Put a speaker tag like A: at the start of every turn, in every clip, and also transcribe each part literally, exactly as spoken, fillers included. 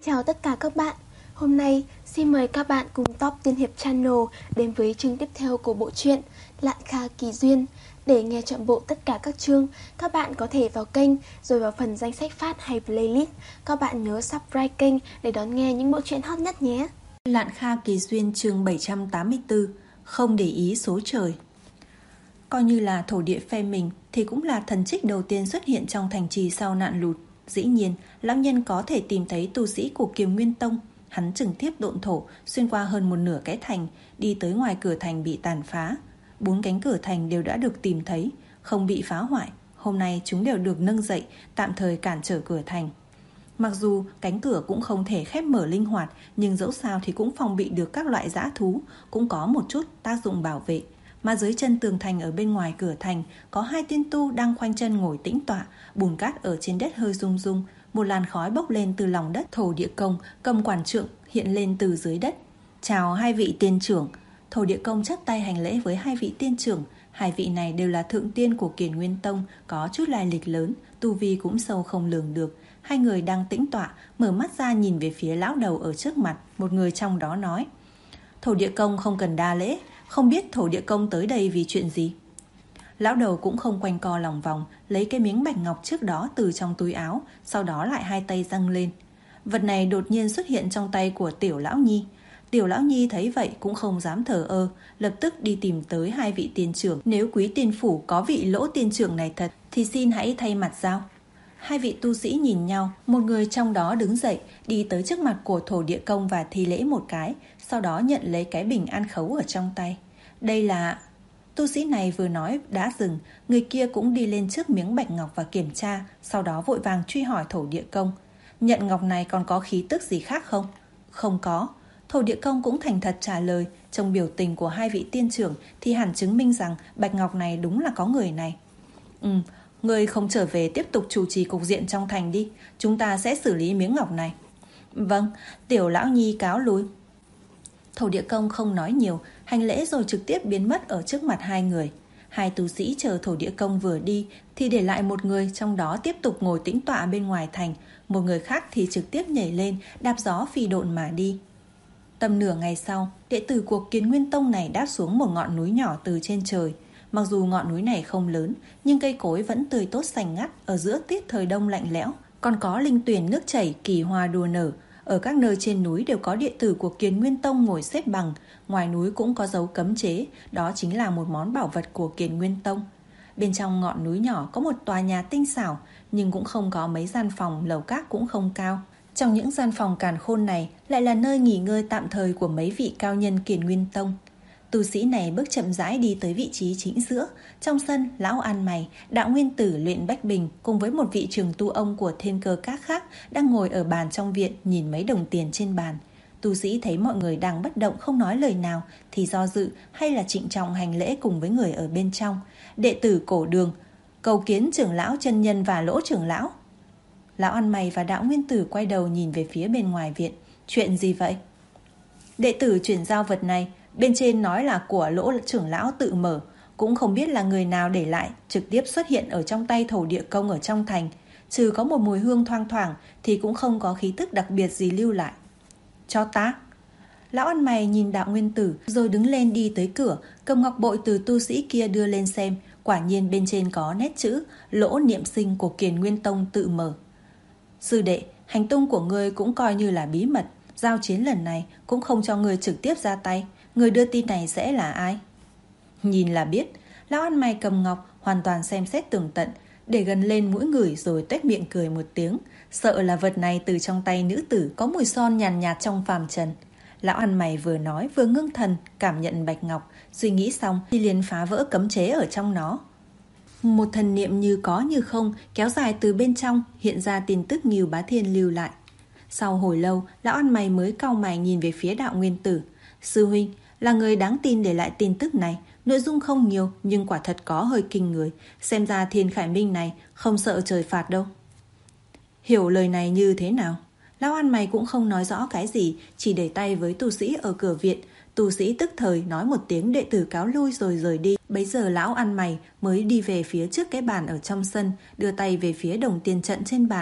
A: Chào tất cả các bạn. Hôm nay xin mời các bạn cùng Top Tiên Hiệp Channel đến với chương tiếp theo của bộ truyện Lạn Kha Kỳ Duyên. Để nghe trọn bộ tất cả các chương, các bạn có thể vào kênh rồi vào phần danh sách phát hay playlist. Các bạn nhớ subscribe kênh để đón nghe những bộ truyện hot nhất nhé.
B: Lạn Kha Kỳ Duyên chương bảy trăm tám mươi tư. Không để ý số trời. Coi như là thổ địa phe mình thì cũng là thần trích đầu tiên xuất hiện trong thành trì sau nạn lụt. Dĩ nhiên, lão nhân có thể tìm thấy tu sĩ của Kiều Nguyên Tông. Hắn trực tiếp độn thổ, xuyên qua hơn một nửa cái thành, đi tới ngoài cửa thành bị tàn phá. Bốn cánh cửa thành đều đã được tìm thấy, không bị phá hoại. Hôm nay chúng đều được nâng dậy, tạm thời cản trở cửa thành. Mặc dù cánh cửa cũng không thể khép mở linh hoạt, nhưng dẫu sao thì cũng phòng bị được các loại dã thú, cũng có một chút tác dụng bảo vệ. Mà dưới chân tường thành ở bên ngoài cửa thành có hai tiên tu đang khoanh chân ngồi tĩnh tọa, bùn cát ở trên đất hơi rung rung, một làn khói bốc lên từ lòng đất. Thổ Địa Công cầm quản trượng hiện lên từ dưới đất. Chào hai vị tiên trưởng. Thổ Địa Công chắp tay hành lễ với hai vị tiên trưởng. Hai vị này đều là thượng tiên của Kiền Nguyên Tông, có chút lai lịch lớn, tu vi cũng sâu không lường được. Hai người đang tĩnh tọa, mở mắt ra nhìn về phía lão đầu ở trước mặt. Một người trong đó nói: Thổ Địa Công không cần đa lễ, không biết Thổ Địa Công tới đây vì chuyện gì. Lão đầu cũng không quanh co lòng vòng, lấy cái miếng bạch ngọc trước đó từ trong túi áo, sau đó lại hai tay dâng lên. Vật này đột nhiên xuất hiện trong tay của Tiểu Lão Nhi. Tiểu Lão Nhi thấy vậy cũng không dám thờ ơ, lập tức đi tìm tới hai vị tiên trưởng. Nếu quý tiên phủ có vị Lỗ tiên trưởng này thật thì xin hãy thay mặt giao. Hai vị tu sĩ nhìn nhau, một người trong đó đứng dậy, đi tới trước mặt của Thổ Địa Công và thi lễ một cái, sau đó nhận lấy cái bình ăn khấu ở trong tay. Đây là... Tu sĩ này vừa nói đã dừng, người kia cũng đi lên trước miếng bạch ngọc và kiểm tra, sau đó vội vàng truy hỏi Thổ Địa Công: Nhận ngọc này còn có khí tức gì khác không? Không có. Thổ Địa Công cũng thành thật trả lời. Trong biểu tình của hai vị tiên trưởng thì hẳn chứng minh rằng bạch ngọc này đúng là có người này. Ừ, người không trở về tiếp tục chủ trì cục diện trong thành đi, chúng ta sẽ xử lý miếng ngọc này. Vâng, Tiểu Lão Nhi cáo lui. Thổ Địa Công không nói nhiều, hành lễ rồi trực tiếp biến mất ở trước mặt hai người. Hai tu sĩ chờ Thổ Địa Công vừa đi thì để lại một người trong đó tiếp tục ngồi tĩnh tọa bên ngoài thành, một người khác thì trực tiếp nhảy lên, đạp gió phi độn mà đi. Tầm nửa ngày sau, đệ tử của Kiền Nguyên Tông này đáp xuống một ngọn núi nhỏ từ trên trời. Mặc dù ngọn núi này không lớn, nhưng cây cối vẫn tươi tốt xanh ngắt ở giữa tiết thời đông lạnh lẽo, còn có linh tuyền nước chảy, kỳ hoa đua nở. Ở các nơi trên núi đều có đệ tử của Kiền Nguyên Tông ngồi xếp bằng, ngoài núi cũng có dấu cấm chế, đó chính là một món bảo vật của Kiền Nguyên Tông. Bên trong ngọn núi nhỏ có một tòa nhà tinh xảo, nhưng cũng không có mấy gian phòng, lầu các cũng không cao. Trong những gian phòng càn khôn này lại là nơi nghỉ ngơi tạm thời của mấy vị cao nhân Kiền Nguyên Tông. Tu sĩ này bước chậm rãi đi tới vị trí chính giữa. Trong sân, lão An Mày, Đạo Nguyên Tử, Luyện Bách Bình cùng với một vị trường tu ông của Thiên Cơ Các khác đang ngồi ở bàn trong viện nhìn mấy đồng tiền trên bàn. Tu sĩ thấy mọi người đang bất động không nói lời nào thì do dự hay là trịnh trọng hành lễ cùng với người ở bên trong. Đệ tử Cổ Đường cầu kiến trưởng lão chân nhân và Lỗ trưởng lão. Lão An Mày và Đạo Nguyên Tử quay đầu nhìn về phía bên ngoài viện. Chuyện gì vậy? Đệ tử chuyển giao vật này, bên trên nói là của Lỗ trưởng lão tự mở, cũng không biết là người nào để lại, trực tiếp xuất hiện ở trong tay Thổ Địa Công ở trong thành. Trừ có một mùi hương thoang thoảng thì cũng không có khí tức đặc biệt gì lưu lại. Cho ta. Lão Ăn Mày nhìn Đạo Nguyên Tử rồi đứng lên đi tới cửa, cầm ngọc bội từ tu sĩ kia đưa lên xem. Quả nhiên bên trên có nét chữ Lỗ Niệm Sinh của Kiền Nguyên Tông tự mở. Sư đệ, hành tung của ngươi cũng coi như là bí mật, giao chiến lần này cũng không cho ngươi trực tiếp ra tay. Người đưa tin này sẽ là ai? Nhìn là biết. Lão Ăn Mày cầm ngọc hoàn toàn xem xét tường tận, để gần lên mũi ngửi rồi tuét miệng cười một tiếng, sợ là vật này từ trong tay nữ tử có mùi son nhàn nhạt trong phàm trần. Lão Ăn Mày vừa nói vừa ngưng thần cảm nhận bạch ngọc, suy nghĩ xong thì liền phá vỡ cấm chế ở trong nó. Một thần niệm như có như không kéo dài từ bên trong, hiện ra tin tức Ngưu Bá Thiên lưu lại. Sau hồi lâu, Lão Ăn Mày mới cau mày nhìn về phía Đạo Nguyên Tử. Sư huynh là người đáng tin để lại tin tức này, nội dung không nhiều nhưng quả thật có hơi kinh người, xem ra Thiên Khải Minh này không sợ trời phạt đâu. Hiểu lời này như thế nào? Lão Ăn Mày cũng không nói rõ cái gì, chỉ để tay với tu sĩ ở cửa viện. Tu sĩ tức thời nói một tiếng đệ tử cáo lui rồi rời đi. Bấy giờ Lão Ăn Mày mới đi về phía trước cái bàn ở trong sân, đưa tay về phía đồng tiền trận trên bàn,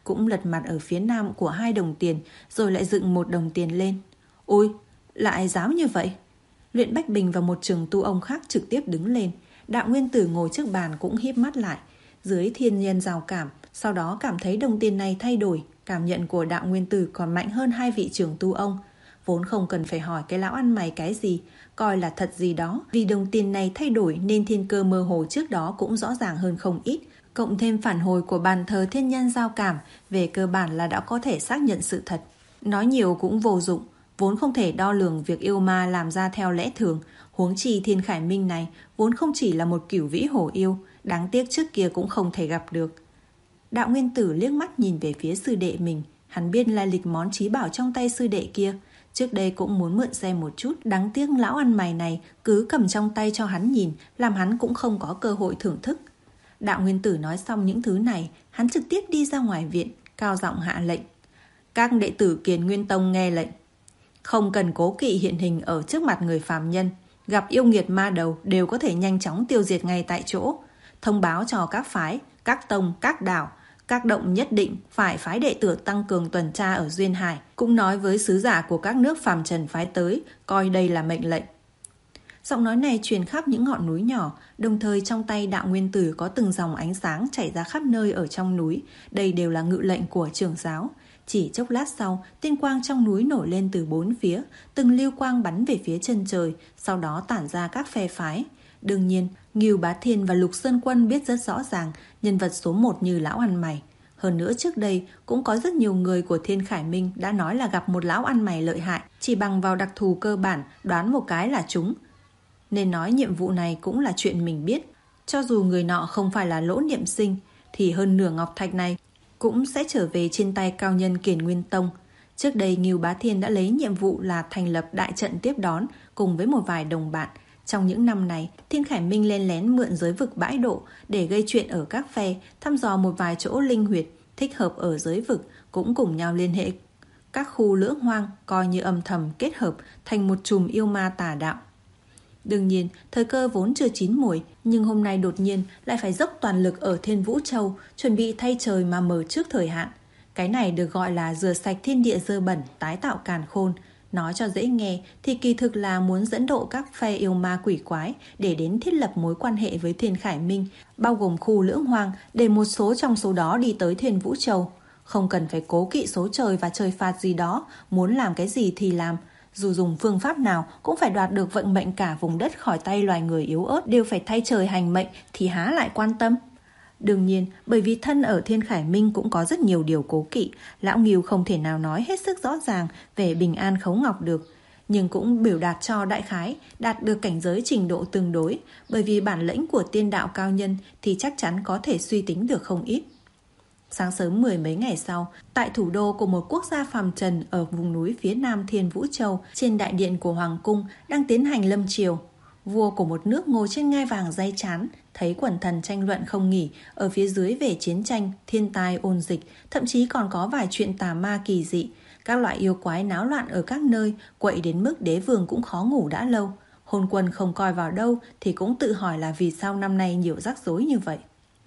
B: cũng lật mặt ở phía nam của hai đồng tiền, rồi lại dựng một đồng tiền lên. Ôi, lại dám như vậy? Luyện Bách Bình và một trường tu ông khác trực tiếp đứng lên. Đạo Nguyên Tử ngồi trước bàn cũng híp mắt lại. Dưới thiên nhiên rào cảm, sau đó cảm thấy đồng tiền này thay đổi. Cảm nhận của Đạo Nguyên Tử còn mạnh hơn hai vị trưởng tu ông. Vốn không cần phải hỏi cái lão ăn mày cái gì, coi là thật gì đó. Vì đồng tiền này thay đổi nên thiên cơ mơ hồ trước đó cũng rõ ràng hơn không ít. Cộng thêm phản hồi của bàn thờ thiên nhân giao cảm, về cơ bản là đã có thể xác nhận sự thật. Nói nhiều cũng vô dụng, vốn không thể đo lường việc yêu ma làm ra theo lẽ thường. Huống chi Thiên Khải Minh này vốn không chỉ là một cửu vĩ hổ yêu, đáng tiếc trước kia cũng không thể gặp được. Đạo Nguyên Tử liếc mắt nhìn về phía sư đệ mình. Hắn biết lai lịch món trí bảo trong tay sư đệ kia. Trước đây cũng muốn mượn xem một chút, đáng tiếc lão ăn mày này cứ cầm trong tay cho hắn nhìn, làm hắn cũng không có cơ hội thưởng thức. Đạo Nguyên Tử nói xong những thứ này, hắn trực tiếp đi ra ngoài viện, cao giọng hạ lệnh. Các đệ tử Kiền Nguyên Tông nghe lệnh. Không cần cố kỵ hiện hình ở trước mặt người phàm nhân, gặp yêu nghiệt ma đầu đều có thể nhanh chóng tiêu diệt ngay tại chỗ. Thông báo cho các phái, các tông, các đảo, các động nhất định phải phái đệ tử tăng cường tuần tra ở Duyên Hải, cũng nói với sứ giả của các nước phàm trần phái tới, coi đây là mệnh lệnh. Giọng nói này truyền khắp những ngọn núi nhỏ, đồng thời trong tay Đạo Nguyên Tử có từng dòng ánh sáng chảy ra khắp nơi ở trong núi. Đây đều là ngự lệnh của trưởng giáo. Chỉ chốc lát sau, tiên quang trong núi nổi lên từ bốn phía, từng lưu quang bắn về phía chân trời, sau đó tản ra các phe phái. Đương nhiên, Ngưu Bá Thiên và Lục Sơn Quân biết rất rõ ràng nhân vật số một như lão ăn mày. Hơn nữa trước đây cũng có rất nhiều người của Thiên Khải Minh đã nói là gặp một lão ăn mày lợi hại, chỉ bằng vào đặc thù cơ bản đoán một cái là chúng. Nên nói nhiệm vụ này cũng là chuyện mình biết. Cho dù người nọ không phải là Lỗ Niệm Sinh, thì hơn nửa ngọc thạch này cũng sẽ trở về trên tay cao nhân Kiền Nguyên Tông. Trước đây Ngưu Bá Thiên đã lấy nhiệm vụ là thành lập đại trận tiếp đón cùng với một vài đồng bạn. Trong những năm này, Thiên Khải Minh len lén mượn giới vực bãi độ để gây chuyện ở các phe, thăm dò một vài chỗ linh huyệt thích hợp ở giới vực, cũng cùng nhau liên hệ các khu lưỡng hoang, coi như âm thầm kết hợp thành một chùm yêu ma tà đạo. Đương nhiên, thời cơ vốn chưa chín muồi, nhưng hôm nay đột nhiên lại phải dốc toàn lực ở Thiên Vũ Châu, chuẩn bị thay trời mà mở trước thời hạn. Cái này được gọi là rửa sạch thiên địa dơ bẩn, tái tạo càn khôn. Nói cho dễ nghe thì kỳ thực là muốn dẫn độ các phe yêu ma quỷ quái để đến thiết lập mối quan hệ với Thiên Khải Minh, bao gồm khu lưỡng hoang, để một số trong số đó đi tới Thiên Vũ Châu. Không cần phải cố kỵ số trời và trời phạt gì đó, muốn làm cái gì thì làm. Dù dùng phương pháp nào cũng phải đoạt được vận mệnh cả vùng đất khỏi tay loài người yếu ớt, đều phải thay trời hành mệnh thì há lại quan tâm. Đương nhiên, bởi vì thân ở Thiên Khải Minh cũng có rất nhiều điều cố kỵ, lão Ngưu không thể nào nói hết sức rõ ràng về bình an khấu ngọc được, nhưng cũng biểu đạt cho đại khái đạt được cảnh giới trình độ tương đối, bởi vì bản lĩnh của tiên đạo cao nhân thì chắc chắn có thể suy tính được không ít. Sáng sớm mười mấy ngày sau, tại thủ đô của một quốc gia phàm trần ở vùng núi phía nam Thiên Vũ Châu, trên đại điện của Hoàng cung đang tiến hành lâm triều. Vua của một nước ngồi trên ngai vàng day chán, thấy quần thần tranh luận không nghỉ ở phía dưới về chiến tranh, thiên tai, ôn dịch, thậm chí còn có vài chuyện tà ma kỳ dị. Các loại yêu quái náo loạn ở các nơi, quậy đến mức đế vương cũng khó ngủ đã lâu. Hôn quân không coi vào đâu thì cũng tự hỏi là vì sao năm nay nhiều rắc rối như vậy.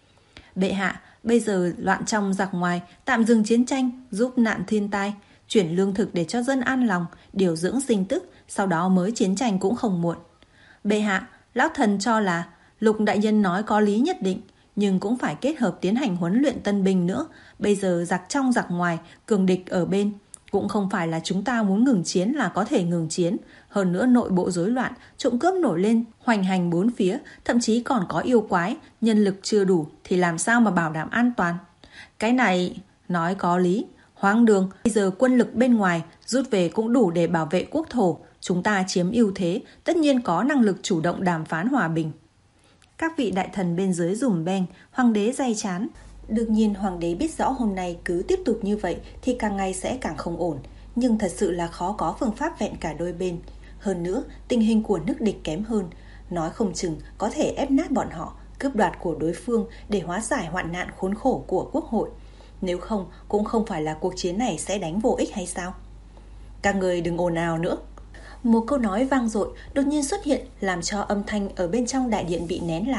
B: Bệ hạ, bây giờ loạn trong giặc ngoài, tạm dừng chiến tranh, giúp nạn thiên tai, chuyển lương thực để cho dân an lòng, điều dưỡng sinh tức, sau đó mới chiến tranh cũng không muộn. Bệ hạ, lão thần cho là Lục đại nhân nói có lý nhất định, nhưng cũng phải kết hợp tiến hành huấn luyện tân binh nữa. Bây giờ giặc trong giặc ngoài, cường địch ở bên, cũng không phải là chúng ta muốn ngừng chiến là có thể ngừng chiến. Hơn nữa nội bộ rối loạn, trộm cướp nổi lên, hoành hành bốn phía, thậm chí còn có yêu quái, nhân lực chưa đủ thì làm sao mà bảo đảm an toàn. Cái này nói có lý, hoang đường. Bây giờ quân lực bên ngoài rút về cũng đủ để bảo vệ quốc thổ. Chúng ta chiếm ưu thế, tất nhiên có năng lực chủ động đàm phán hòa bình. Các vị đại thần bên dưới rùm beng, hoàng đế day chán. Đương nhiên hoàng đế biết rõ hôm nay cứ tiếp tục như vậy thì càng ngày sẽ càng không ổn. Nhưng thật sự là khó có phương pháp vẹn cả đôi bên. Hơn nữa, tình hình của nước địch kém hơn. Nói không chừng có thể ép nát bọn họ, cướp đoạt của đối phương để hóa giải hoạn nạn khốn khổ của quốc hội. Nếu không, cũng không phải là cuộc chiến này sẽ đánh vô ích hay sao? Các người đừng ồn ào nữa. Một câu nói vang dội đột nhiên xuất hiện làm cho âm thanh ở bên trong đại điện bị nén lại.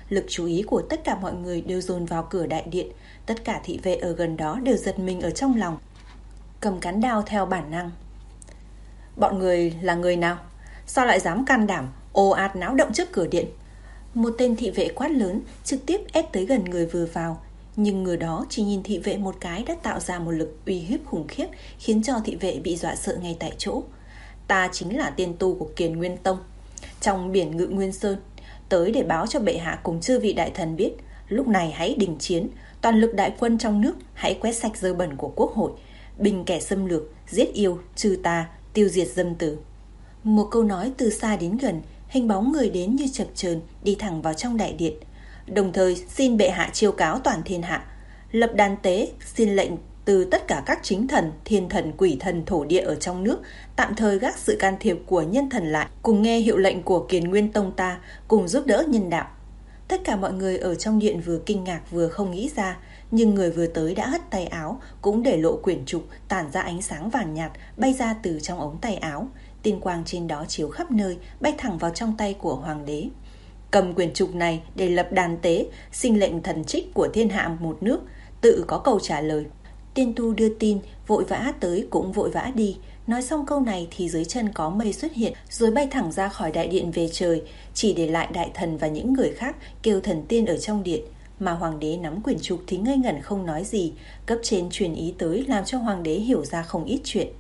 B: Lực chú ý của tất cả mọi người đều dồn vào cửa đại điện. Tất cả thị vệ ở gần đó đều giật mình ở trong lòng, cầm cán đao theo bản năng. Bọn người là người nào? Sao lại dám can đảm ồ ạt náo động trước cửa điện? Một tên thị vệ quát lớn, trực tiếp ép tới gần người vừa vào. Nhưng người đó chỉ nhìn thị vệ một cái đã tạo ra một lực uy hiếp khủng khiếp, khiến cho thị vệ bị dọa sợ ngay tại chỗ. Ta chính là tiên tu của Kiền Nguyên Tông, trong biển Ngự Nguyên Sơn, tới để báo cho bệ hạ cùng chư vị đại thần biết, lúc này hãy đình chiến, toàn lực đại quân trong nước hãy quét sạch dơ bẩn của quốc hội, bình kẻ xâm lược, giết yêu, trừ tà, tiêu diệt dâm tử. Một câu nói từ xa đến gần, hình bóng người đến như chập chờn đi thẳng vào trong đại điện. Đồng thời xin bệ hạ chiêu cáo toàn thiên hạ, lập đàn tế, xin lệnh từ tất cả các chính thần, thiên thần, quỷ thần, thổ địa ở trong nước tạm thời gác sự can thiệp của nhân thần lại, cùng nghe hiệu lệnh của Kiền Nguyên Tông ta, cùng giúp đỡ nhân đạo. Tất cả mọi người ở trong điện vừa kinh ngạc vừa không nghĩ ra, nhưng người vừa tới đã hất tay áo, cũng để lộ quyển trục tản ra ánh sáng vàng nhạt bay ra từ trong ống tay áo. Tiên quang trên đó chiếu khắp nơi, bay thẳng vào trong tay của hoàng đế. Cầm quyển trục này để lập đàn tế, xin lệnh thần trích của thiên hạ một nước, tự có câu trả lời. Tiên tu đưa tin, vội vã tới cũng vội vã đi. Nói xong câu này thì dưới chân có mây xuất hiện, rồi bay thẳng ra khỏi đại điện về trời, chỉ để lại đại thần và những người khác kêu thần tiên ở trong điện. Mà hoàng đế nắm quyển trục thì ngây ngẩn không nói gì. Cấp trên truyền ý tới làm cho hoàng đế hiểu ra không ít chuyện.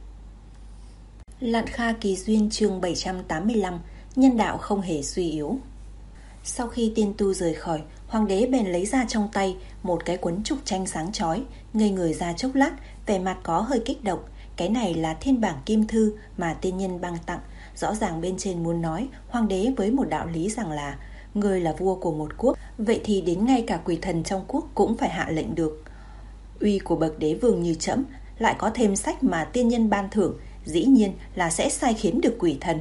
B: Lạn Kha Kỳ Duyên chương bảy trăm tám mươi lăm. Nhân đạo không hề suy yếu. Sau khi tiên tu rời khỏi, hoàng đế bèn lấy ra trong tay một cái cuốn trục tranh sáng chói, ngây người ra chốc lát, vẻ mặt có hơi kích động. Cái này là thiên bảng kim thư mà tiên nhân ban tặng. Rõ ràng bên trên muốn nói hoàng đế với một đạo lý rằng là người là vua của một quốc, vậy thì đến ngay cả quỷ thần trong quốc cũng phải hạ lệnh được. Uy của bậc đế vương như trẫm, lại có thêm sách mà tiên nhân ban thưởng, dĩ nhiên là sẽ sai khiến được quỷ thần.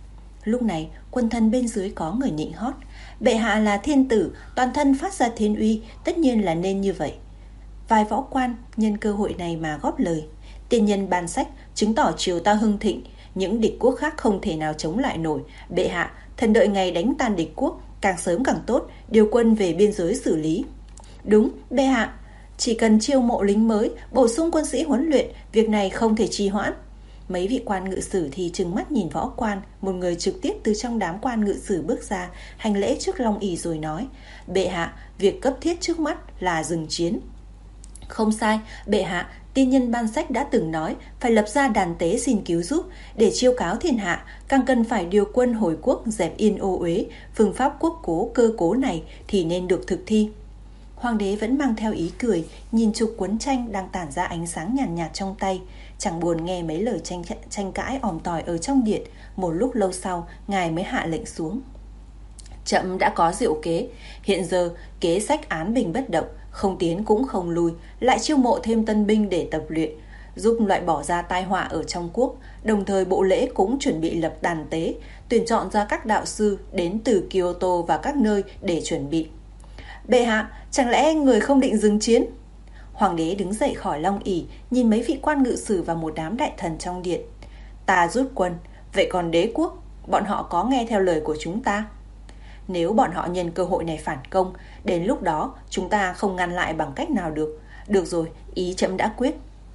B: Lúc này quần thần bên dưới có người nịnh hót: bệ hạ là thiên tử, toàn thân phát ra thiên uy, tất nhiên là nên như vậy. Vài võ quan nhân cơ hội này mà góp lời: tiên nhân ban sách chứng tỏ triều ta hưng thịnh, những địch quốc khác không thể nào chống lại nổi. Bệ hạ, thần đợi ngày đánh tan địch quốc, càng sớm càng tốt, điều quân về biên giới xử lý. Đúng, bệ hạ, chỉ cần chiêu mộ lính mới, bổ sung quân sĩ huấn luyện, việc này không thể trì hoãn. Mấy vị quan ngự sử thì trừng mắt nhìn võ quan. Một người trực tiếp từ trong đám quan ngự sử bước ra, hành lễ trước long ỷ rồi nói: bệ hạ, việc cấp thiết trước mắt là dừng chiến. Không sai, bệ hạ, tiên nhân ban sách đã từng nói phải lập ra đàn tế xin cứu giúp để chiêu cáo thiên hạ, càng cần phải điều quân hồi quốc dẹp yên ô uế. Phương pháp quốc cố cơ cố này thì nên được thực thi. Hoàng đế vẫn mang theo ý cười, nhìn trục cuốn tranh đang tản ra ánh sáng nhàn nhạt, nhạt trong tay, chẳng buồn nghe mấy lời tranh, tranh cãi òm tỏi ở trong điện. Một lúc lâu sau, ngài mới hạ lệnh xuống: trẫm đã có diệu kế, hiện giờ kế sách án bình bất động, không tiến cũng không lùi, lại chiêu mộ thêm tân binh để tập luyện, giúp loại bỏ ra tai họa ở trong quốc. Đồng thời bộ lễ cũng chuẩn bị lập đàn tế, tuyển chọn ra các đạo sư đến từ Kyoto và các nơi để chuẩn bị. Bệ hạ, chẳng lẽ người không định dừng chiến? Hoàng đế đứng dậy khỏi long ỷ, nhìn mấy vị quan ngự sử và một đám đại thần trong điện. Ta rút quân, vậy còn đế quốc, bọn họ có nghe theo lời của chúng ta? Nếu bọn họ nhân cơ hội này phản công, đến lúc đó chúng ta không ngăn lại bằng cách nào được. Được rồi, ý trẫm đã quyết.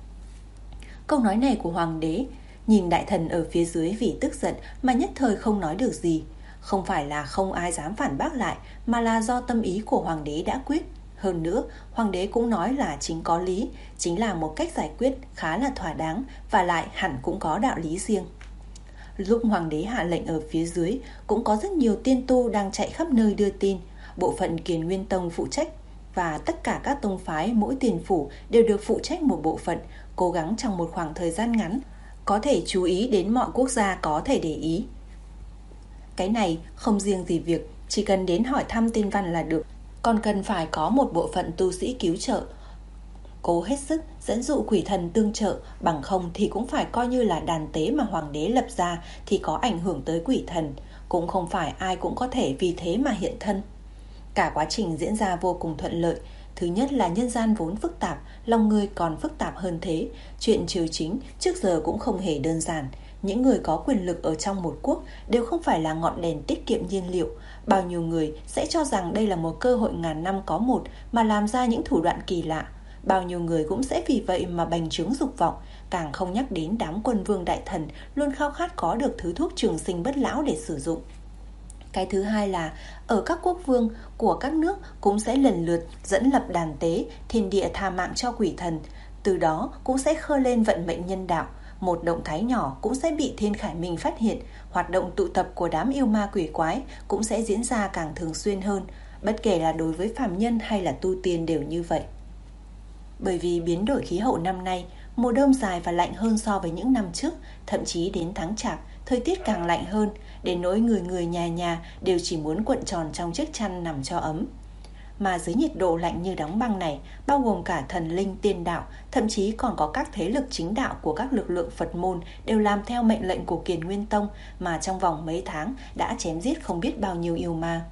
B: Câu nói này của hoàng đế nhìn đại thần ở phía dưới vì tức giận mà nhất thời không nói được gì. Không phải là không ai dám phản bác lại, mà là do tâm ý của hoàng đế đã quyết. Hơn nữa, hoàng đế cũng nói là chính có lý, chính là một cách giải quyết khá là thỏa đáng, và lại hẳn cũng có đạo lý riêng. Lúc hoàng đế hạ lệnh ở phía dưới, cũng có rất nhiều tiên tu đang chạy khắp nơi đưa tin. Bộ phận Kiền Nguyên Tông phụ trách, và tất cả các tông phái mỗi tiền phủ đều được phụ trách một bộ phận, cố gắng trong một khoảng thời gian ngắn có thể chú ý đến mọi quốc gia có thể để ý. Cái này không riêng gì việc chỉ cần đến hỏi thăm tiên văn là được, còn cần phải có một bộ phận tu sĩ cứu trợ, cố hết sức dẫn dụ quỷ thần tương trợ, bằng không thì cũng phải coi như là đàn tế mà hoàng đế lập ra thì có ảnh hưởng tới quỷ thần, cũng không phải ai cũng có thể vì thế mà hiện thân. Cả quá trình diễn ra vô cùng thuận lợi, Thứ nhất là nhân gian vốn phức tạp, lòng người còn phức tạp hơn thế. Chuyện triều chính trước giờ cũng không hề đơn giản. Những người có quyền lực ở trong một quốc đều không phải là ngọn đèn tiết kiệm nhiên liệu. Bao nhiêu người sẽ cho rằng đây là một cơ hội ngàn năm có một mà làm ra những thủ đoạn kỳ lạ. Bao nhiêu người cũng sẽ vì vậy mà bành trướng dục vọng, càng không nhắc đến đám quân vương đại thần luôn khao khát có được thứ thuốc trường sinh bất lão để sử dụng. Cái thứ hai là ở các quốc vương của các nước cũng sẽ lần lượt dẫn lập đàn tế, thiên địa tha mạng cho quỷ thần. Từ đó cũng sẽ khơi lên vận mệnh nhân đạo. Một động thái nhỏ cũng sẽ bị Thiên Khải Minh phát hiện. Hoạt động tụ tập của đám yêu ma quỷ quái cũng sẽ diễn ra càng thường xuyên hơn, bất kể là đối với phàm nhân hay là tu tiên đều như vậy. Bởi vì biến đổi khí hậu năm nay, mùa đông dài và lạnh hơn so với những năm trước, thậm chí đến tháng Chạp, thời tiết càng lạnh hơn, đến nỗi người người nhà nhà đều chỉ muốn cuộn tròn trong chiếc chăn nằm cho ấm. Mà dưới nhiệt độ lạnh như đóng băng này, bao gồm cả thần linh tiên đạo, thậm chí còn có các thế lực chính đạo của các lực lượng Phật môn đều làm theo mệnh lệnh của Kiền Nguyên Tông mà trong vòng mấy tháng đã chém giết không biết bao nhiêu yêu ma.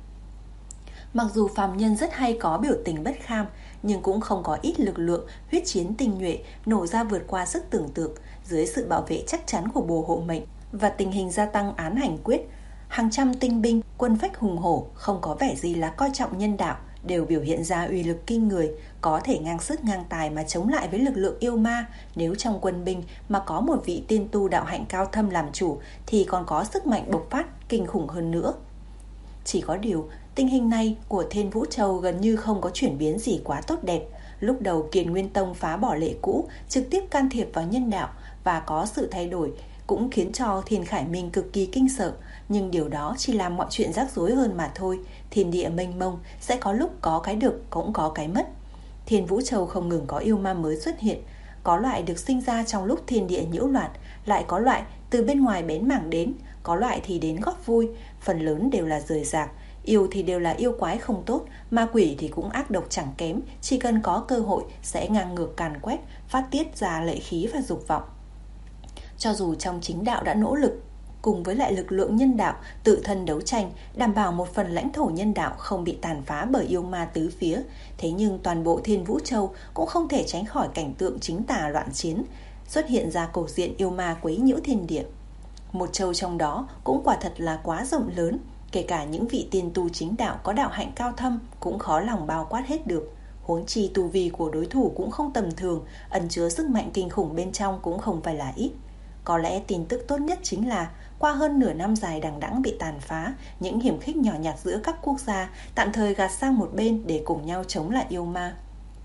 B: Mặc dù phàm nhân rất hay có biểu tình bất kham, nhưng cũng không có ít lực lượng huyết chiến tinh nhuệ nổ ra vượt qua sức tưởng tượng. Dưới sự bảo vệ chắc chắn của bùa hộ mệnh và tình hình gia tăng án hành quyết, hàng trăm tinh binh, quân phách hùng hổ không có vẻ gì là coi trọng nhân đạo, đều biểu hiện ra uy lực kinh người, có thể ngang sức ngang tài mà chống lại với lực lượng yêu ma. Nếu trong quân binh mà có một vị tiên tu đạo hạnh cao thâm làm chủ thì còn có sức mạnh bộc phát kinh khủng hơn nữa. Chỉ có điều, tình hình này của Thiên Vũ Châu gần như không có chuyển biến gì quá tốt đẹp. Lúc đầu Kiền Nguyên Tông phá bỏ lệ cũ, trực tiếp can thiệp vào nhân đạo và có sự thay đổi cũng khiến cho Thiên Khải Minh cực kỳ kinh sợ. Nhưng điều đó chỉ làm mọi chuyện rắc rối hơn mà thôi. Thiên địa mênh mông, sẽ có lúc có cái được cũng có cái mất. Thiên Vũ Châu không ngừng có yêu ma mới xuất hiện. Có loại được sinh ra trong lúc thiên địa nhiễu loạn, lại có loại từ bên ngoài bén mảng đến, có loại thì đến góp vui. Phần lớn đều là rời rạc. Yêu thì đều là yêu quái không tốt, ma quỷ thì cũng ác độc chẳng kém. Chỉ cần có cơ hội sẽ ngang ngược càn quét, phát tiết ra lệ khí và dục vọng. Cho dù trong chính đạo đã nỗ lực cùng với lại lực lượng nhân đạo tự thân đấu tranh, đảm bảo một phần lãnh thổ nhân đạo không bị tàn phá bởi yêu ma tứ phía, thế nhưng toàn bộ Thiên Vũ Châu cũng không thể tránh khỏi cảnh tượng chính tà loạn chiến, xuất hiện ra cục diện yêu ma quấy nhiễu thiên địa. Một châu trong đó cũng quả thật là quá rộng lớn, kể cả những vị tiên tu chính đạo có đạo hạnh cao thâm cũng khó lòng bao quát hết được. Huống chi tu vi của đối thủ cũng không tầm thường, ẩn chứa sức mạnh kinh khủng bên trong cũng không phải là ít. Có lẽ tin tức tốt nhất chính là qua hơn nửa năm dài đằng đẵng bị tàn phá, những hiểm khích nhỏ nhặt giữa các quốc gia tạm thời gạt sang một bên để cùng nhau chống lại yêu ma.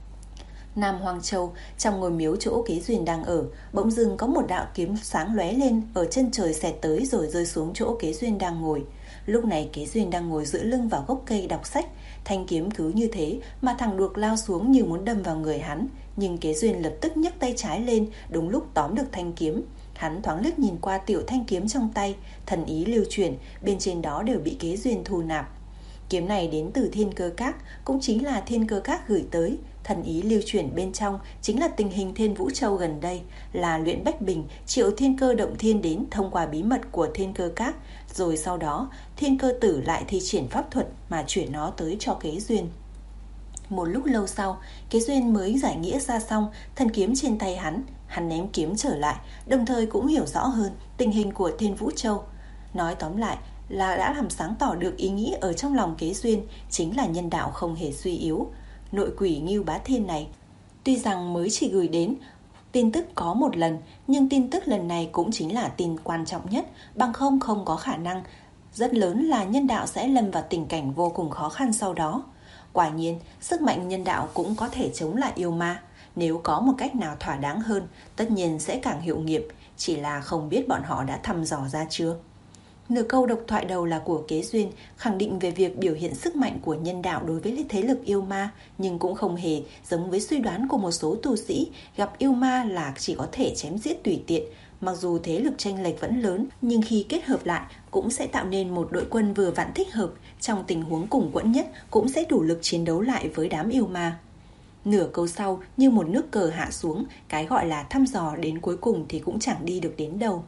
B: Nam Hoang Châu, trong ngôi miếu chỗ Kế Duyên đang ở, bỗng dưng có một đạo kiếm sáng lóe lên ở chân trời xẹt tới rồi rơi xuống chỗ Kế Duyên đang ngồi. Lúc này Kế Duyên đang ngồi dựa lưng vào gốc cây đọc sách, thanh kiếm cứ như thế mà thẳng đuộc lao xuống như muốn đâm vào người hắn, nhưng Kế Duyên lập tức nhấc tay trái lên, đúng lúc tóm được thanh kiếm. Hắn thoáng liếc nhìn qua tiểu thanh kiếm trong tay, thần ý lưu chuyển, bên trên đó đều bị Kế Duyên thu nạp. Kiếm này đến từ Thiên Cơ Các, cũng chính là Thiên Cơ Các gửi tới. Thần ý lưu chuyển bên trong chính là tình hình Thiên Vũ Châu gần đây, là Luyện Bách Bình triệu Thiên Cơ Động Thiên đến thông qua bí mật của Thiên Cơ Các, rồi sau đó Thiên Cơ Tử lại thi triển pháp thuật mà chuyển nó tới cho Kế Duyên. Một lúc lâu sau, Kế Duyên mới giải nghĩa ra xong thần kiếm trên tay hắn. Hắn ném kiếm trở lại, đồng thời cũng hiểu rõ hơn tình hình của Thiên Vũ Châu. Nói tóm lại là đã làm sáng tỏ được ý nghĩ ở trong lòng Kế Duyên, chính là nhân đạo không hề suy yếu. Nội quỷ Ngưu Bá Thiên này tuy rằng mới chỉ gửi đến tin tức có một lần, nhưng tin tức lần này cũng chính là tin quan trọng nhất, bằng không không có khả năng rất lớn là nhân đạo sẽ lâm vào tình cảnh vô cùng khó khăn sau đó. Quả nhiên, sức mạnh nhân đạo cũng có thể chống lại yêu ma. Nếu có một cách nào thỏa đáng hơn, tất nhiên sẽ càng hiệu nghiệm, chỉ là không biết bọn họ đã thăm dò ra chưa. Nửa câu độc thoại đầu là của Kế Duyên, khẳng định về việc biểu hiện sức mạnh của nhân đạo đối với thế lực yêu ma, nhưng cũng không hề giống với suy đoán của một số tu sĩ, gặp yêu ma là chỉ có thể chém giết tùy tiện. Mặc dù thế lực chênh lệch vẫn lớn, nhưng khi kết hợp lại cũng sẽ tạo nên một đội quân vừa vặn thích hợp, trong tình huống cùng quẫn nhất cũng sẽ đủ lực chiến đấu lại với đám yêu ma. Nửa câu sau như một nước cờ hạ xuống, cái gọi là thăm dò đến cuối cùng thì cũng chẳng đi được đến đâu.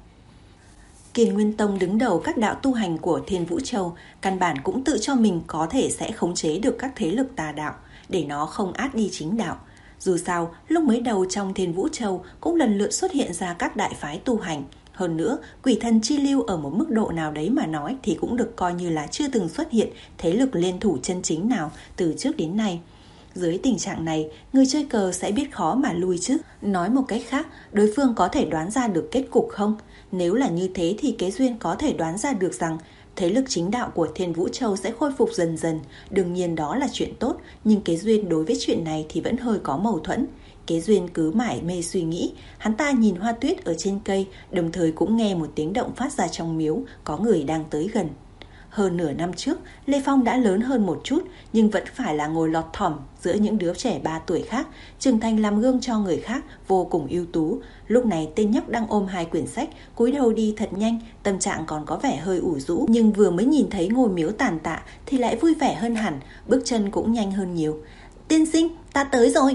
B: Kiền Nguyên Tông đứng đầu các đạo tu hành của Thiên Vũ Châu, căn bản cũng tự cho mình có thể sẽ khống chế được các thế lực tà đạo. để nó không át đi chính đạo. Dù sao, lúc mới đầu trong Thiên Vũ Châu cũng lần lượt xuất hiện ra các đại phái tu hành. Hơn nữa, quỷ thần chi lưu ở một mức độ nào đấy mà nói thì cũng được coi như là chưa từng xuất hiện thế lực liên thủ chân chính nào từ trước đến nay. Dưới tình trạng này, người chơi cờ sẽ biết khó mà lui chứ. Nói một cách khác, đối phương có thể đoán ra được kết cục không? Nếu là như thế thì Kế Duyên có thể đoán ra được rằng thế lực chính đạo của Thiên Vũ Châu sẽ khôi phục dần dần. Đương nhiên đó là chuyện tốt, nhưng Kế Duyên đối với chuyện này thì vẫn hơi có mâu thuẫn. Kế Duyên cứ mải mê suy nghĩ, hắn ta nhìn hoa tuyết ở trên cây, đồng thời cũng nghe một tiếng động phát ra trong miếu, có người đang tới gần. Hơn nửa năm trước, Lê Phong đã lớn hơn một chút, nhưng vẫn phải là ngồi lọt thỏm giữa những đứa trẻ ba tuổi khác, trưởng thành làm gương cho người khác, vô cùng ưu tú. Lúc này tên nhóc đang ôm hai quyển sách, cúi đầu đi thật nhanh, tâm trạng còn có vẻ hơi ủ rũ, nhưng vừa mới nhìn thấy ngôi miếu tàn tạ thì lại vui vẻ hơn hẳn, bước chân cũng nhanh hơn nhiều. Tiên sinh, ta tới rồi.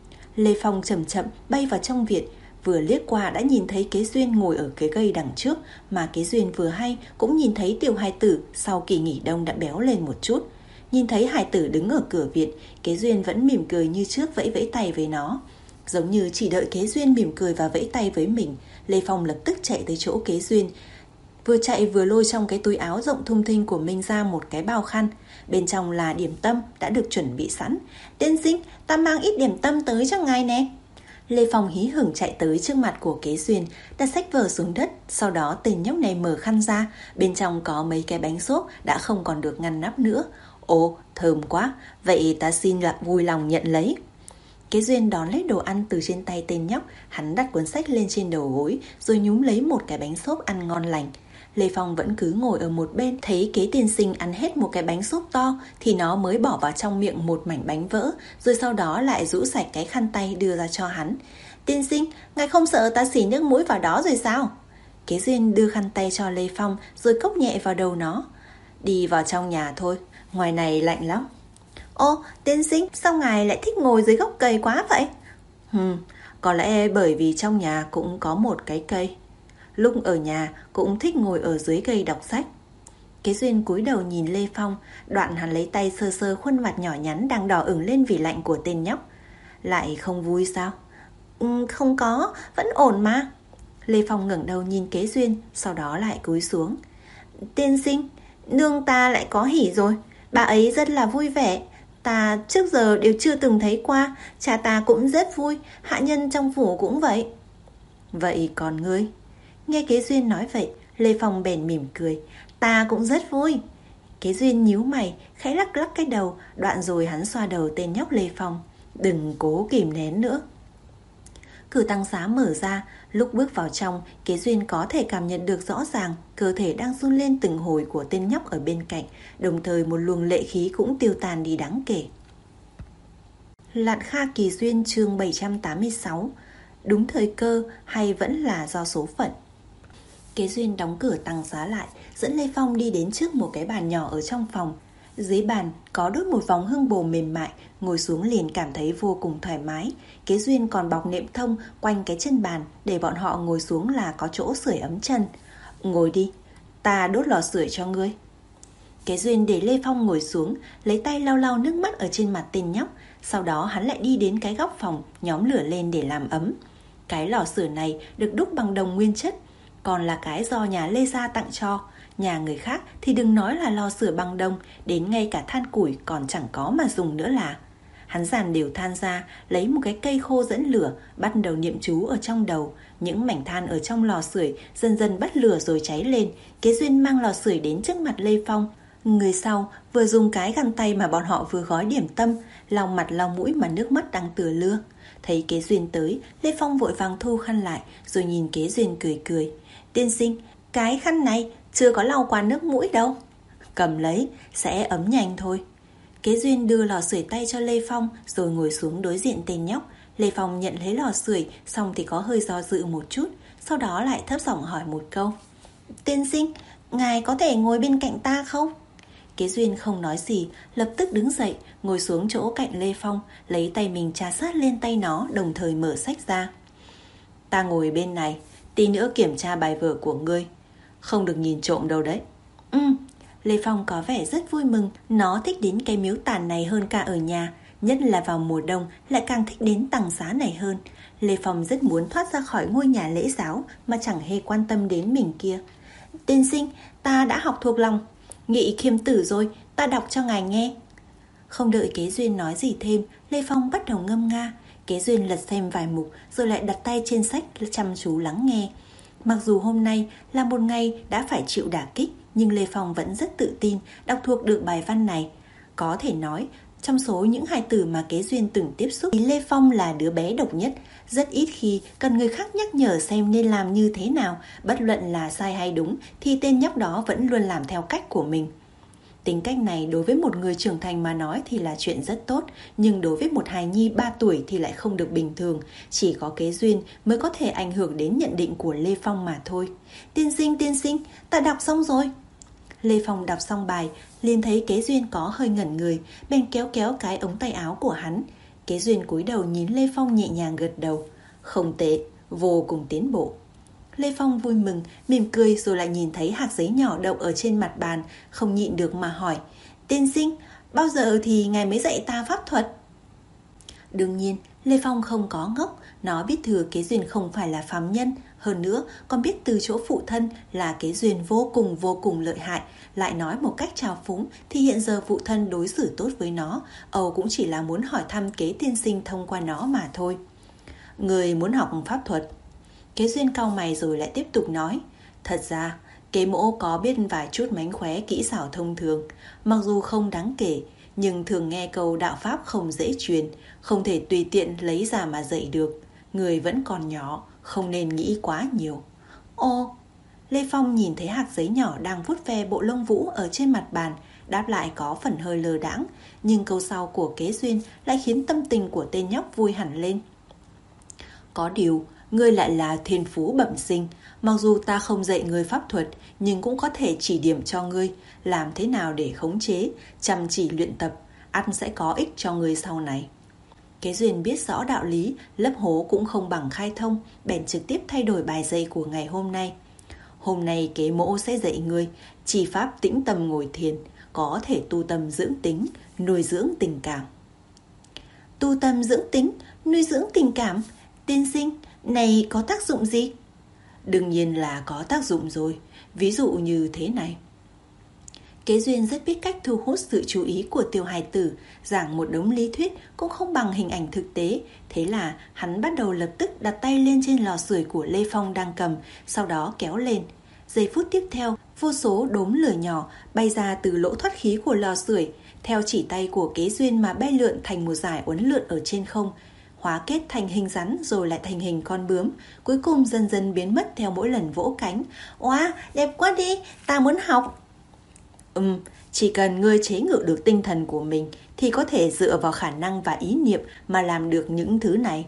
B: Lê Phong chậm chậm bay vào trong viện, vừa liếc qua đã nhìn thấy Kế Duyên ngồi ở cái cây đằng trước, mà Kế Duyên vừa hay cũng nhìn thấy tiểu hài tử sau kỳ nghỉ đông đã béo lên một chút. Nhìn thấy hài tử đứng ở cửa viện, Kế Duyên vẫn mỉm cười như trước, vẫy vẫy tay với nó. Giống như chỉ đợi Kế Duyên mỉm cười và vẫy tay với mình, Lê Phong lập tức chạy tới chỗ Kế Duyên. Vừa chạy vừa lôi trong cái túi áo rộng thùng thình của mình ra một cái bao khăn. Bên trong là điểm tâm đã được chuẩn bị sẵn. Tiên sinh, ta mang ít điểm tâm tới cho ngài nè. Lê Phong hí hửng chạy tới trước mặt của Kế Duyên, đặt sách vở xuống đất. Sau đó tên nhóc này mở khăn ra, bên trong có mấy cái bánh xốp đã không còn được ngăn nắp nữa. Ồ, thơm quá, vậy ta xin là vui lòng nhận lấy. Kế Duyên đón lấy đồ ăn từ trên tay tên nhóc, hắn đặt cuốn sách lên trên đầu gối, rồi nhúm lấy một cái bánh xốp ăn ngon lành. Lê Phong vẫn cứ ngồi ở một bên, thấy Kế tiên sinh ăn hết một cái bánh xốp to thì nó mới bỏ vào trong miệng một mảnh bánh vỡ, rồi sau đó lại rũ sạch cái khăn tay đưa ra cho hắn. Tiên sinh, ngài không sợ ta xỉ nước mũi vào đó rồi sao? Kế Duyên đưa khăn tay cho Lê Phong rồi cốc nhẹ vào đầu nó. Đi vào trong nhà thôi, ngoài này lạnh lắm. Ô, tiên sinh, sao ngài lại thích ngồi dưới gốc cây quá vậy? Hừm, có lẽ bởi vì trong nhà cũng có một cái cây. Lúc ở nhà cũng thích ngồi ở dưới cây đọc sách. Kế Duyên cúi đầu nhìn Lê Phong, đoạn hắn lấy tay sơ sơ khuôn mặt nhỏ nhắn đang đỏ ửng lên vì lạnh của tên nhóc. Lại không vui sao? Ừ, không có, vẫn ổn mà. Lê Phong ngẩng đầu nhìn Kế Duyên, sau đó lại cúi xuống. Tiên sinh, nương ta lại có hỉ rồi, bà ấy rất là vui vẻ. Ta trước giờ đều chưa từng thấy qua, cha ta cũng rất vui, hạ nhân trong phủ cũng vậy. Vậy còn ngươi? Nghe Kế Duyên nói vậy, Lê Phong bèn mỉm cười. Ta cũng rất vui. Kế Duyên nhíu mày, khẽ lắc lắc cái đầu, đoạn rồi hắn xoa đầu tên nhóc Lê Phong. Đừng cố kìm nén nữa. Cửa tăng xá mở ra, lúc bước vào trong, Kế Duyên có thể cảm nhận được rõ ràng cơ thể đang run lên từng hồi của tên nhóc ở bên cạnh, đồng thời một luồng lệ khí cũng tiêu tan đi đáng kể. Lạn Kha Kỳ Duyên chương bảy trăm tám mươi sáu. Đúng thời cơ hay vẫn là do số phận? Kế Duyên đóng cửa tăng xá lại, dẫn Lê Phong đi đến trước một cái bàn nhỏ ở trong phòng. Dưới bàn có đốt một vòng hương bồ mềm mại, ngồi xuống liền cảm thấy vô cùng thoải mái. Kế Duyên còn bọc nệm thông quanh cái chân bàn để bọn họ ngồi xuống là có chỗ sưởi ấm chân. Ngồi đi, ta đốt lò sưởi cho ngươi. Kế Duyên để Lê Phong ngồi xuống, lấy tay lau lau nước mắt ở trên mặt tên nhóc. Sau đó hắn lại đi đến cái góc phòng, nhóm lửa lên để làm ấm. Cái lò sưởi này được đúc bằng đồng nguyên chất, còn là cái do nhà Lê gia tặng cho. Nhà người khác thì đừng nói là lò sưởi bằng đồng, đến ngay cả than củi còn chẳng có mà dùng nữa là. Hắn dàn đều than ra, lấy một cái cây khô dẫn lửa, bắt đầu niệm chú ở trong đầu. Những mảnh than ở trong lò sưởi dần dần bắt lửa rồi cháy lên. Kế Duyên mang lò sưởi đến trước mặt Lê Phong. Người sau vừa dùng cái găng tay mà bọn họ vừa gói điểm tâm, lau mặt lau mũi mà nước mắt đang tựa lưa. Thấy Kế Duyên tới, Lê Phong vội vàng thu khăn lại, rồi nhìn Kế Duyên cười cười. Tiên sinh, cái khăn này chưa có lau qua nước mũi đâu. Cầm lấy, sẽ ấm nhanh thôi. Kế Duyên đưa lò sưởi tay cho Lê Phong, rồi ngồi xuống đối diện tên nhóc. Lê Phong nhận lấy lò sưởi, xong thì có hơi do dự một chút, sau đó lại thấp giọng hỏi một câu. Tiên sinh, ngài có thể ngồi bên cạnh ta không? Kế Duyên không nói gì, lập tức đứng dậy, ngồi xuống chỗ cạnh Lê Phong, lấy tay mình trà sát lên tay nó, đồng thời mở sách ra. Ta ngồi bên này, tí nữa kiểm tra bài vở của ngươi. Không được nhìn trộm đâu đấy. Ừ, Lê Phong có vẻ rất vui mừng, nó thích đến cái miếu tàn này hơn cả ở nhà. Nhất là vào mùa đông lại càng thích đến tằng xá này hơn. Lê Phong rất muốn thoát ra khỏi ngôi nhà lễ giáo mà chẳng hề quan tâm đến mình kia. Tiên sinh, ta đã học thuộc lòng Nghị Khiêm Tử rồi, ta đọc cho ngài nghe. Không đợi Kế Duyên nói gì thêm, Lê Phong bắt đầu ngâm nga. Kế Duyên lật xem vài mục rồi lại đặt tay trên sách chăm chú lắng nghe. Mặc dù hôm nay là một ngày đã phải chịu đả kích, nhưng Lê Phong vẫn rất tự tin đọc thuộc được bài văn này. Có thể nói, trong số những hài tử mà Kế Duyên từng tiếp xúc thì Lê Phong là đứa bé độc nhất. Rất ít khi cần người khác nhắc nhở xem nên làm như thế nào. Bất luận là sai hay đúng thì tên nhóc đó vẫn luôn làm theo cách của mình. Tính cách này đối với một người trưởng thành mà nói thì là chuyện rất tốt, nhưng đối với một hài nhi ba tuổi thì lại không được bình thường. Chỉ có Kế Duyên mới có thể ảnh hưởng đến nhận định của Lê Phong mà thôi. Tiên sinh, tiên sinh, ta đọc xong rồi. Lê Phong đọc xong bài, liền thấy Kế Duyên có hơi ngẩn người, bèn kéo kéo cái ống tay áo của hắn. Kế Duyên cúi đầu nhìn Lê Phong nhẹ nhàng gật đầu. Không tệ, vô cùng tiến bộ. Lê Phong vui mừng, mỉm cười rồi lại nhìn thấy hạt giấy nhỏ đậu ở trên mặt bàn, không nhịn được mà hỏi. Tiên sinh, bao giờ thì ngài mới dạy ta pháp thuật? Đương nhiên, Lê Phong không có ngốc, nó biết thừa Kế Duyên không phải là phàm nhân. Hơn nữa, còn biết từ chỗ phụ thân là Kế Duyên vô cùng vô cùng lợi hại. Lại nói một cách trào phúng thì hiện giờ phụ thân đối xử tốt với nó, Âu cũng chỉ là muốn hỏi thăm Kế tiên sinh thông qua nó mà thôi. Người muốn học pháp thuật? Kế Duyên cau mày rồi lại tiếp tục nói. Thật ra, Kế mỗ có biết vài chút mánh khóe kỹ xảo thông thường. Mặc dù không đáng kể, nhưng thường nghe câu đạo pháp không dễ truyền, không thể tùy tiện lấy ra mà dạy được. Người vẫn còn nhỏ, không nên nghĩ quá nhiều. Ô, Lê Phong nhìn thấy hạt giấy nhỏ đang vuốt ve bộ lông vũ ở trên mặt bàn, đáp lại có phần hơi lơ đãng, nhưng câu sau của Kế Duyên lại khiến tâm tình của tên nhóc vui hẳn lên. Có điều, ngươi lại là thiên phú bẩm sinh, mặc dù ta không dạy ngươi pháp thuật, nhưng cũng có thể chỉ điểm cho ngươi làm thế nào để khống chế, chăm chỉ luyện tập, ắt sẽ có ích cho ngươi sau này. Kế Duyên biết rõ đạo lý, lấp hố cũng không bằng khai thông, bèn trực tiếp thay đổi bài dạy của ngày hôm nay. Hôm nay Kế mỗ sẽ dạy ngươi chi pháp tĩnh tâm ngồi thiền, có thể tu tâm dưỡng tính, nuôi dưỡng tình cảm. Tu tâm dưỡng tính, nuôi dưỡng tình cảm, tiên sinh, này có tác dụng gì? Đương nhiên là có tác dụng rồi, ví dụ như thế này. Kế Duyên rất biết cách thu hút sự chú ý của tiểu hài tử, giảng một đống lý thuyết cũng không bằng hình ảnh thực tế. Thế là hắn bắt đầu lập tức đặt tay lên trên lò sưởi của Lê Phong đang cầm, sau đó kéo lên. Giây phút tiếp theo, vô số đốm lửa nhỏ bay ra từ lỗ thoát khí của lò sưởi, theo chỉ tay của Kế Duyên mà bay lượn thành một dải uốn lượn ở trên không, hóa kết thành hình rắn rồi lại thành hình con bướm, cuối cùng dần dần biến mất theo mỗi lần vỗ cánh. Oa, đẹp quá đi, ta muốn học. Ừm, chỉ cần ngươi chế ngự được tinh thần của mình thì có thể dựa vào khả năng và ý niệm mà làm được những thứ này.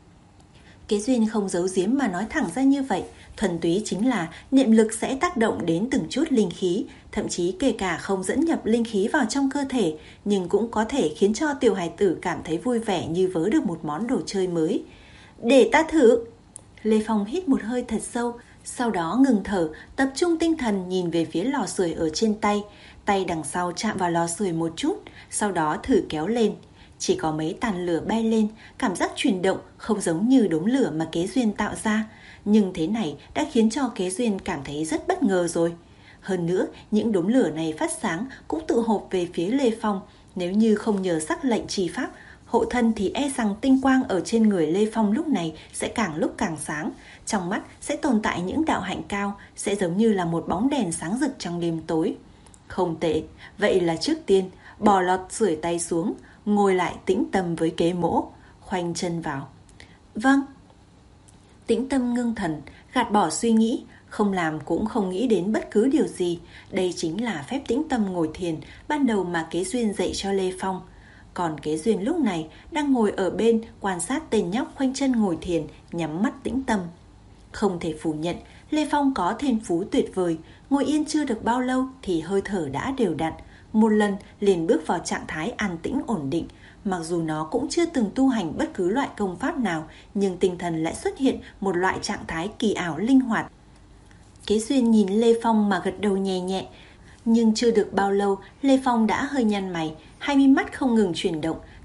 B: Kế Duyên không giấu giếm mà nói thẳng ra như vậy, thuần túy chính là niệm lực sẽ tác động đến từng chút linh khí, thậm chí kể cả không dẫn nhập linh khí vào trong cơ thể, nhưng cũng có thể khiến cho tiểu hài tử cảm thấy vui vẻ như vớ được một món đồ chơi mới. Để ta thử. Lê Phong hít một hơi thật sâu, sau đó ngừng thở, tập trung tinh thần nhìn về phía lò sưởi ở trên tay. Tay đằng sau chạm vào lò sưởi một chút, sau đó thử kéo lên. Chỉ có mấy tàn lửa bay lên, cảm giác chuyển động không giống như đốm lửa mà Kế Duyên tạo ra. Nhưng thế này đã khiến cho Kế Duyên cảm thấy rất bất ngờ rồi. Hơn nữa, những đốm lửa này phát sáng cũng tự hộp về phía Lê Phong. Nếu như không nhờ sắc lệnh trì pháp hộ thân thì e rằng tinh quang ở trên người Lê Phong lúc này sẽ càng lúc càng sáng. Trong mắt sẽ tồn tại những đạo hạnh cao, sẽ giống như là một bóng đèn sáng rực trong đêm tối. Không tệ, vậy là trước tiên bỏ lọt sưởi tay xuống, ngồi lại tĩnh tâm với Kế mỗ, khoanh chân vào. Vâng. Tĩnh tâm ngưng thần, gạt bỏ suy nghĩ, không làm cũng không nghĩ đến bất cứ điều gì. Đây chính là phép tĩnh tâm ngồi thiền ban đầu mà Kế Duyên dạy cho Lê Phong. Còn Kế Duyên lúc này đang ngồi ở bên quan sát tên nhóc khoanh chân ngồi thiền, nhắm mắt tĩnh tâm. Không thể phủ nhận, Lê Phong có thiên phú tuyệt vời, ngồi yên chưa được bao lâu thì hơi thở đã đều đặn, một lần liền bước vào trạng thái an tĩnh ổn định. Mặc dù nó cũng chưa từng tu hành bất cứ loại công pháp nào, nhưng tinh thần lại xuất hiện một loại trạng thái kỳ ảo linh hoạt. Kế Duyên nhìn Lê Phong mà gật đầu nhẹ nhẹ, nhưng chưa được bao lâu Lê Phong đã hơi nhăn mày, hai mi mắt không ngừng chuyển động,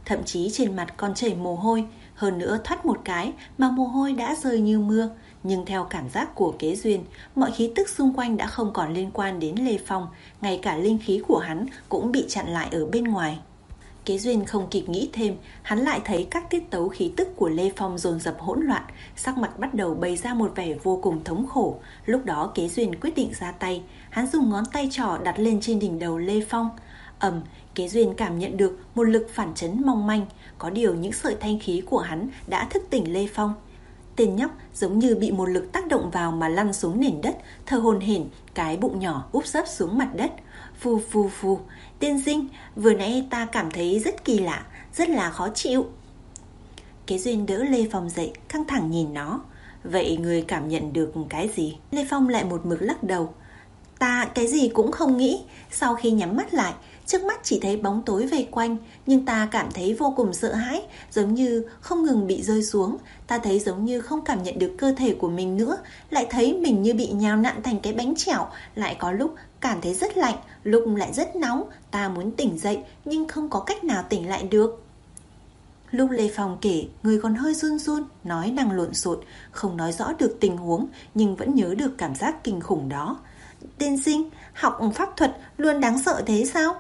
B: thậm chí trên mặt còn chảy mồ hôi. Hơn nữa thoát một cái mà mồ hôi đã rơi như mưa. Nhưng theo cảm giác của Kế Duyên, mọi khí tức xung quanh đã không còn liên quan đến Lê Phong, ngay cả linh khí của hắn cũng bị chặn lại ở bên ngoài. Kế Duyên không kịp nghĩ thêm, hắn lại thấy các tiết tấu khí tức của Lê Phong dồn dập hỗn loạn, sắc mặt bắt đầu bày ra một vẻ vô cùng thống khổ. Lúc đó Kế Duyên quyết định ra tay, hắn dùng ngón tay trỏ đặt lên trên đỉnh đầu Lê Phong. Ầm, Kế Duyên cảm nhận được một lực phản chấn mong manh, có điều những sợi thanh khí của hắn đã thức tỉnh Lê Phong. Tên nhóc giống như bị một lực tác động vào mà lăn xuống nền đất, thở hổn hển, cái bụng nhỏ úp sấp xuống mặt đất. Phù phù phù, tiên sinh, vừa nãy ta cảm thấy rất kỳ lạ, rất là khó chịu. Kế Duyên đỡ Lê Phong dậy, căng thẳng nhìn nó. Vậy người cảm nhận được cái gì? Lê Phong lại một mực lắc đầu. Ta cái gì cũng không nghĩ. Sau khi nhắm mắt lại, trước mắt chỉ thấy bóng tối vây quanh, nhưng ta cảm thấy vô cùng sợ hãi, giống như không ngừng bị rơi xuống. Ta thấy giống như không cảm nhận được cơ thể của mình nữa, lại thấy mình như bị nhào nặn thành cái bánh chảo, lại có lúc cảm thấy rất lạnh, lúc lại rất nóng. Ta muốn tỉnh dậy nhưng không có cách nào tỉnh lại được. Lúc Lê Phong kể, người còn hơi run run, nói năng lộn xộn, không nói rõ được tình huống, nhưng vẫn nhớ được cảm giác kinh khủng đó. Tiên sinh, học pháp thuật luôn đáng sợ thế sao?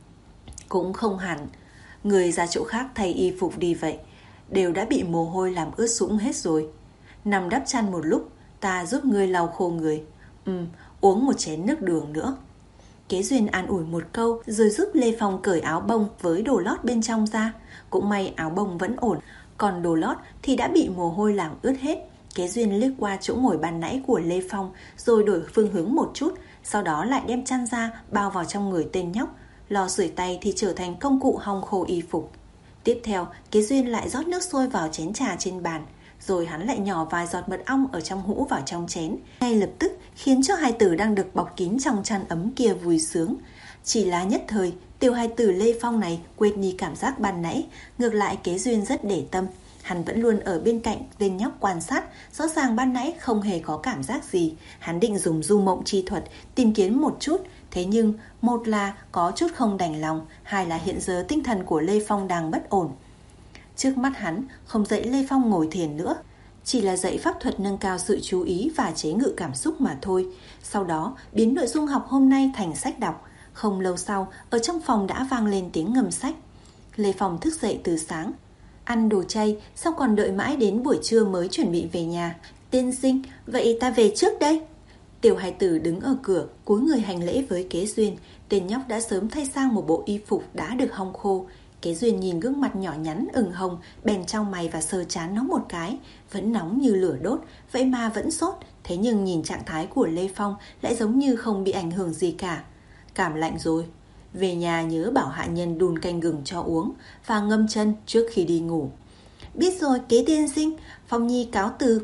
B: Cũng không hẳn. Người ra chỗ khác thay y phục đi vậy, đều đã bị mồ hôi làm ướt sũng hết rồi. Nằm đắp chăn một lúc, ta giúp ngươi lau khô người. Ừ, uống một chén nước đường nữa. Kế Duyên an ủi một câu rồi giúp Lê Phong cởi áo bông với đồ lót bên trong ra. Cũng may áo bông vẫn ổn, còn đồ lót thì đã bị mồ hôi làm ướt hết. Kế Duyên liếc qua chỗ ngồi ban nãy của Lê Phong rồi đổi phương hướng một chút, sau đó lại đem chăn ra bao vào trong người tên nhóc. Lò sưởi tay thì trở thành công cụ hong khô y phục. Tiếp theo, Kế Duyên lại rót nước sôi vào chén trà trên bàn, rồi hắn lại nhỏ vài giọt mật ong ở trong hũ vào trong chén, ngay lập tức khiến cho hài tử đang được bọc kín trong chăn ấm kia vui sướng. Chỉ là nhất thời, tiểu hài tử Lê Phong này quên đi cảm giác ban nãy, ngược lại Kế Duyên rất để tâm. Hắn vẫn luôn ở bên cạnh tên nhóc quan sát, rõ ràng ban nãy không hề có cảm giác gì. Hắn định dùng du mộng chi thuật tìm kiếm một chút, thế nhưng một là có chút không đành lòng, hai là hiện giờ tinh thần của Lê Phong đang bất ổn. Trước mắt hắn không dạy Lê Phong ngồi thiền nữa, chỉ là dạy pháp thuật nâng cao sự chú ý và chế ngự cảm xúc mà thôi. Sau đó biến nội dung học hôm nay thành sách đọc. Không lâu sau, ở trong phòng đã vang lên tiếng ngâm sách. Lê Phong thức dậy từ sáng, ăn đồ chay, sau còn đợi mãi đến buổi trưa mới chuẩn bị về nhà. Tiên sinh, vậy ta về trước đây. Tiểu hài tử đứng ở cửa, cúi người hành lễ với Kế Duyên. Tên nhóc đã sớm thay sang một bộ y phục đã được hong khô. Kế Duyên nhìn gương mặt nhỏ nhắn ửng hồng, bèn chau mày và sờ trán nó một cái. Vẫn nóng như lửa đốt, vậy mà vẫn sốt. Thế nhưng nhìn trạng thái của Lê Phong lại giống như không bị ảnh hưởng gì cả. Cảm lạnh rồi. Về nhà nhớ bảo hạ nhân đun canh gừng cho uống và ngâm chân trước khi đi ngủ. Biết rồi Kế tiên sinh, Phong Nhi cáo từ.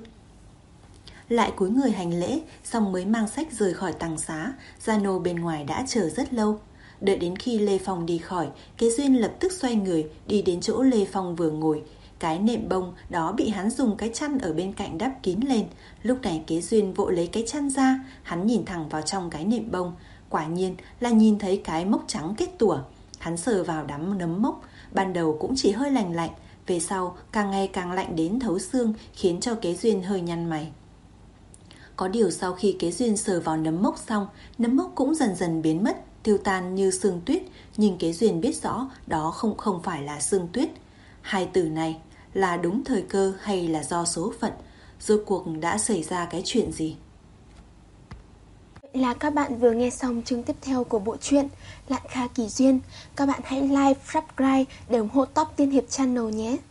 B: Lại cúi người hành lễ, xong mới mang sách rời khỏi tàng xá. Gia nô bên ngoài đã chờ rất lâu. Đợi đến khi Lê Phong đi khỏi, Kế Duyên lập tức xoay người đi đến chỗ Lê Phong vừa ngồi. Cái nệm bông đó bị hắn dùng cái chăn ở bên cạnh đắp kín lên. Lúc này Kế Duyên vội lấy cái chăn ra, hắn nhìn thẳng vào trong cái nệm bông. Quả nhiên là nhìn thấy cái mốc trắng kết tủa. Hắn sờ vào đám nấm mốc, ban đầu cũng chỉ hơi lành lạnh, về sau càng ngày càng lạnh đến thấu xương, khiến cho Kế Duyên hơi nhăn mày. Có điều sau khi Kế Duyên sờ vào nấm mốc xong, nấm mốc cũng dần dần biến mất, tiêu tan như sương tuyết. Nhưng Kế Duyên biết rõ đó không không phải là sương tuyết. Hai từ này là đúng thời cơ hay là do số phận? Rốt cuộc đã xảy ra cái chuyện gì?
A: Là các bạn vừa nghe xong chương tiếp theo của bộ truyện Lạn Kha Kỳ Duyên. Các bạn hãy like, subscribe để ủng hộ Top Tiên Hiệp Channel nhé.